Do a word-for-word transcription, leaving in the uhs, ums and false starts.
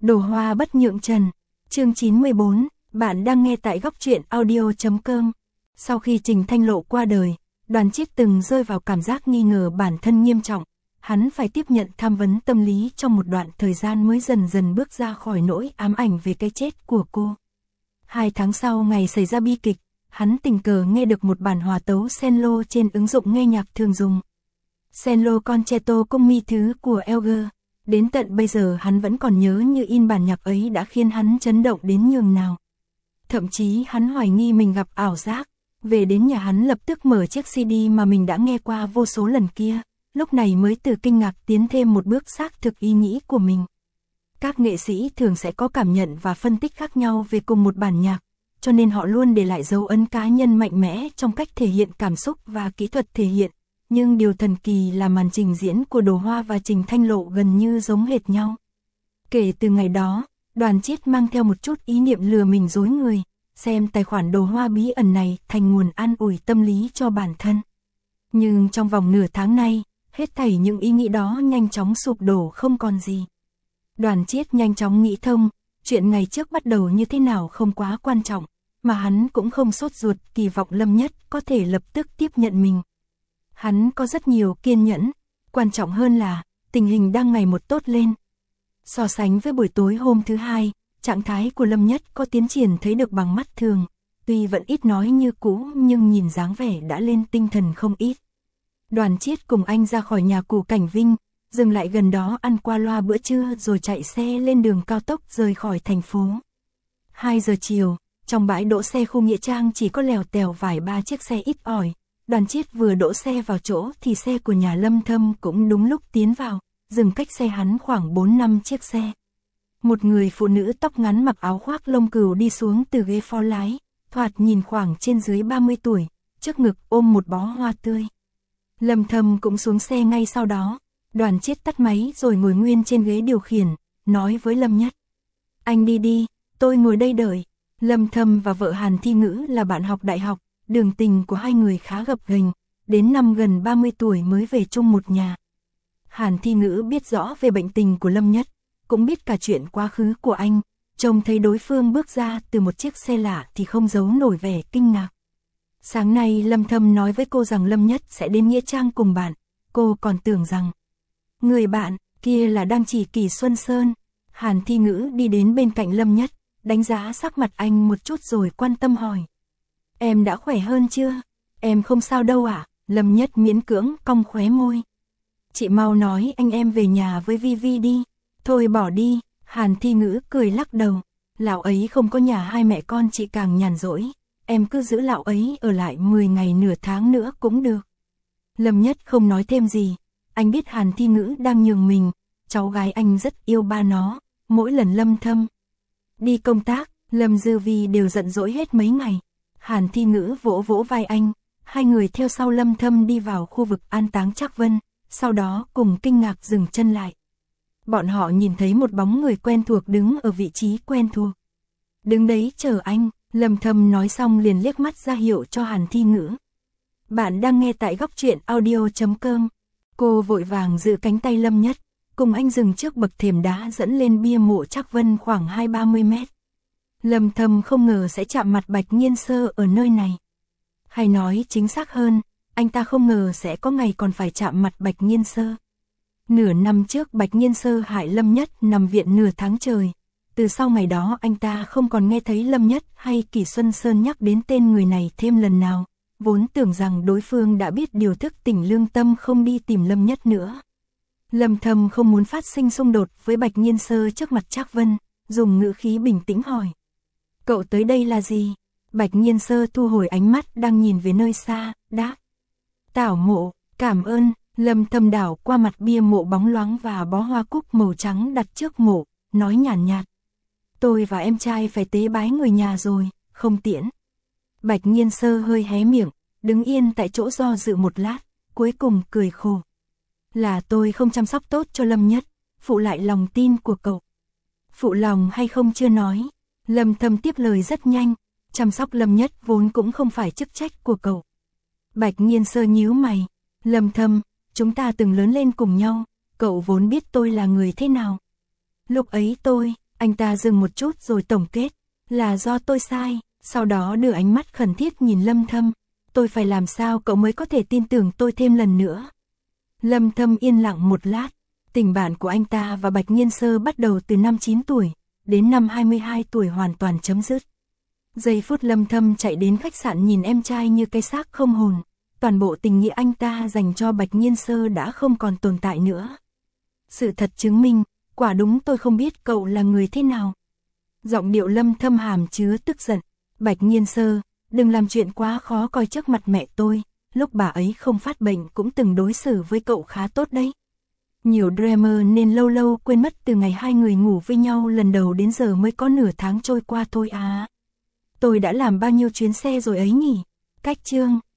Đồ hoa bất nhượng trần. Chương chín mươi bốn, bạn đang nghe tại góc truyện audio.com. Sau khi Trình Thanh Lộ qua đời, Đoàn Chiết từng rơi vào cảm giác nghi ngờ bản thân nghiêm trọng. Hắn phải tiếp nhận tham vấn tâm lý trong một đoạn thời gian mới dần dần bước ra khỏi nỗi ám ảnh về cái chết của cô. Hai tháng sau ngày xảy ra bi kịch, hắn tình cờ nghe được một bản hòa tấu cello trên ứng dụng nghe nhạc thường dùng. Cello Concerto Cung mi thứ của Elgar. Đến tận bây giờ hắn vẫn còn nhớ như in bản nhạc ấy đã khiến hắn chấn động đến nhường nào. Thậm chí hắn hoài nghi mình gặp ảo giác. Về đến nhà hắn lập tức mở chiếc xê đê mà mình đã nghe qua vô số lần kia, lúc này mới từ kinh ngạc tiến thêm một bước xác thực ý nghĩ của mình. Các nghệ sĩ thường sẽ có cảm nhận và phân tích khác nhau về cùng một bản nhạc, cho nên họ luôn để lại dấu ấn cá nhân mạnh mẽ trong cách thể hiện cảm xúc và kỹ thuật thể hiện. Nhưng điều thần kỳ là màn trình diễn của Đồ Hoa và Trình Thanh Lộ gần như giống hệt nhau. Kể từ ngày đó, Đoàn Chiết mang theo một chút ý niệm lừa mình dối người, xem tài khoản Đồ Hoa bí ẩn này thành nguồn an ủi tâm lý cho bản thân. Nhưng trong vòng nửa tháng nay, hết thảy những ý nghĩ đó nhanh chóng sụp đổ không còn gì. Đoàn Chiết nhanh chóng nghĩ thông, chuyện ngày trước bắt đầu như thế nào không quá quan trọng, mà hắn cũng không sốt ruột kỳ vọng Lâm Nhất có thể lập tức tiếp nhận mình. Hắn có rất nhiều kiên nhẫn, quan trọng hơn là tình hình đang ngày một tốt lên. So sánh với buổi tối hôm thứ hai, trạng thái của Lâm Nhất có tiến triển thấy được bằng mắt thường, tuy vẫn ít nói như cũ nhưng nhìn dáng vẻ đã lên tinh thần không ít. Đoàn Chiết cùng anh ra khỏi nhà cụ Cảnh Vinh, dừng lại gần đó ăn qua loa bữa trưa rồi chạy xe lên đường cao tốc rời khỏi thành phố. hai giờ chiều, trong bãi đỗ xe khu Nghĩa Trang chỉ có lèo tèo vài ba chiếc xe ít ỏi. Đoàn Chiết vừa đỗ xe vào chỗ thì xe của nhà Lâm Thâm cũng đúng lúc tiến vào, dừng cách xe hắn khoảng bốn năm chiếc xe. Một người phụ nữ tóc ngắn mặc áo khoác lông cừu đi xuống từ ghế phó lái, thoạt nhìn khoảng trên dưới ba mươi tuổi, trước ngực ôm một bó hoa tươi. Lâm Thâm cũng xuống xe ngay sau đó. Đoàn Chiết tắt máy rồi ngồi nguyên trên ghế điều khiển, nói với Lâm Nhất: "Anh đi đi, tôi ngồi đây đợi." Lâm Thâm và vợ Hàn Thi Ngữ là bạn học đại học, đường tình của hai người khá gập ghềnh, đến năm gần ba mươi tuổi mới về chung một nhà. Hàn Thi Ngữ biết rõ về bệnh tình của Lâm Nhất, cũng biết cả chuyện quá khứ của anh, trông thấy đối phương bước ra từ một chiếc xe lạ thì không giấu nổi vẻ kinh ngạc. Sáng nay Lâm Thâm nói với cô rằng Lâm Nhất sẽ đến Nghĩa Trang cùng bạn, cô còn tưởng rằng người bạn kia là đang chỉ Kỳ Xuân Sơn. Hàn Thi Ngữ đi đến bên cạnh Lâm Nhất, đánh giá sắc mặt anh một chút rồi quan tâm hỏi: "Em đã khỏe hơn chưa? Em không sao đâu ạ." À? Lâm Nhất miễn cưỡng cong khóe môi. "Chị mau nói anh em về nhà với Vi Vi đi." "Thôi bỏ đi." Hàn Thi Ngữ cười lắc đầu. "Lão ấy không có nhà hai mẹ con chị càng nhàn rỗi. Em cứ giữ lão ấy ở lại mười ngày nửa tháng nữa cũng được." Lâm Nhất không nói thêm gì. Anh biết Hàn Thi Ngữ đang nhường mình, cháu gái anh rất yêu ba nó. Mỗi lần Lâm Thâm đi công tác, Lâm Dư Vi đều giận dỗi hết mấy ngày. Hàn Thi Ngữ vỗ vỗ vai anh, hai người theo sau Lâm Thâm đi vào khu vực an táng Trác Vân, sau đó cùng kinh ngạc dừng chân lại. Bọn họ nhìn thấy một bóng người quen thuộc đứng ở vị trí quen thuộc. "Đứng đấy chờ anh." Lâm Thâm nói xong liền liếc mắt ra hiệu cho Hàn Thi Ngữ. "Bạn đang nghe tại góc truyện audio.com." Cô vội vàng giữ cánh tay Lâm Nhất, cùng anh dừng trước bậc thềm đá dẫn lên bia mộ Trác Vân khoảng hai ba mươi mét. Lâm Thâm không ngờ sẽ chạm mặt Bạch Nhiên Sơ ở nơi này. Hay nói chính xác hơn, anh ta không ngờ sẽ có ngày còn phải chạm mặt Bạch Nhiên Sơ. Nửa năm trước Bạch Nhiên Sơ hại Lâm Nhất nằm viện nửa tháng trời. Từ sau ngày đó anh ta không còn nghe thấy Lâm Nhất hay Kỳ Xuân Sơn nhắc đến tên người này thêm lần nào, vốn tưởng rằng đối phương đã biết điều thức tỉnh lương tâm không đi tìm Lâm Nhất nữa. Lâm Thâm không muốn phát sinh xung đột với Bạch Nhiên Sơ trước mặt Trác Vân, dùng ngữ khí bình tĩnh hỏi: "Cậu tới đây là gì?" Bạch Nhiên Sơ thu hồi ánh mắt đang nhìn về nơi xa, đáp: "Tảo mộ, cảm ơn." Lâm Thâm đảo qua mặt bia mộ bóng loáng và bó hoa cúc màu trắng đặt trước mộ, nói nhàn nhạt: "Tôi và em trai phải tế bái người nhà rồi, không tiễn." Bạch Nhiên Sơ hơi hé miệng, đứng yên tại chỗ do dự một lát, cuối cùng cười khổ: "Là tôi không chăm sóc tốt cho Lâm Nhất, phụ lại lòng tin của cậu." "Phụ lòng hay không chưa nói." Lâm Thâm tiếp lời rất nhanh: "Chăm sóc Lâm Nhất vốn cũng không phải chức trách của cậu." Bạch Nhiên Sơ nhíu mày: "Lâm Thâm, chúng ta từng lớn lên cùng nhau, cậu vốn biết tôi là người thế nào." "Lúc ấy tôi, Anh ta dừng một chút rồi tổng kết, là do tôi sai, sau đó đưa ánh mắt khẩn thiết nhìn Lâm Thâm. Tôi phải làm sao cậu mới có thể tin tưởng tôi thêm lần nữa? Lâm Thâm yên lặng một lát, tình bạn của anh ta và Bạch Nhiên Sơ bắt đầu từ năm chín tuổi, đến năm hai mươi hai tuổi hoàn toàn chấm dứt. Giây phút Lâm Thâm chạy đến khách sạn nhìn em trai như cái xác không hồn, toàn bộ tình nghĩa anh ta dành cho Bạch Nhiên Sơ đã không còn tồn tại nữa. Sự thật chứng minh, quả đúng tôi không biết cậu là người thế nào. Giọng điệu Lâm Thâm hàm chứa tức giận. Bạch Nhiên Sơ, đừng làm chuyện quá khó coi trước mặt mẹ tôi, lúc bà ấy không phát bệnh cũng từng đối xử với cậu khá tốt đấy. Nhiều dreamer nên lâu lâu quên mất từ ngày hai người ngủ với nhau lần đầu đến giờ mới có nửa tháng trôi qua thôi à. Tôi đã làm bao nhiêu chuyến xe rồi ấy nhỉ? Cách chương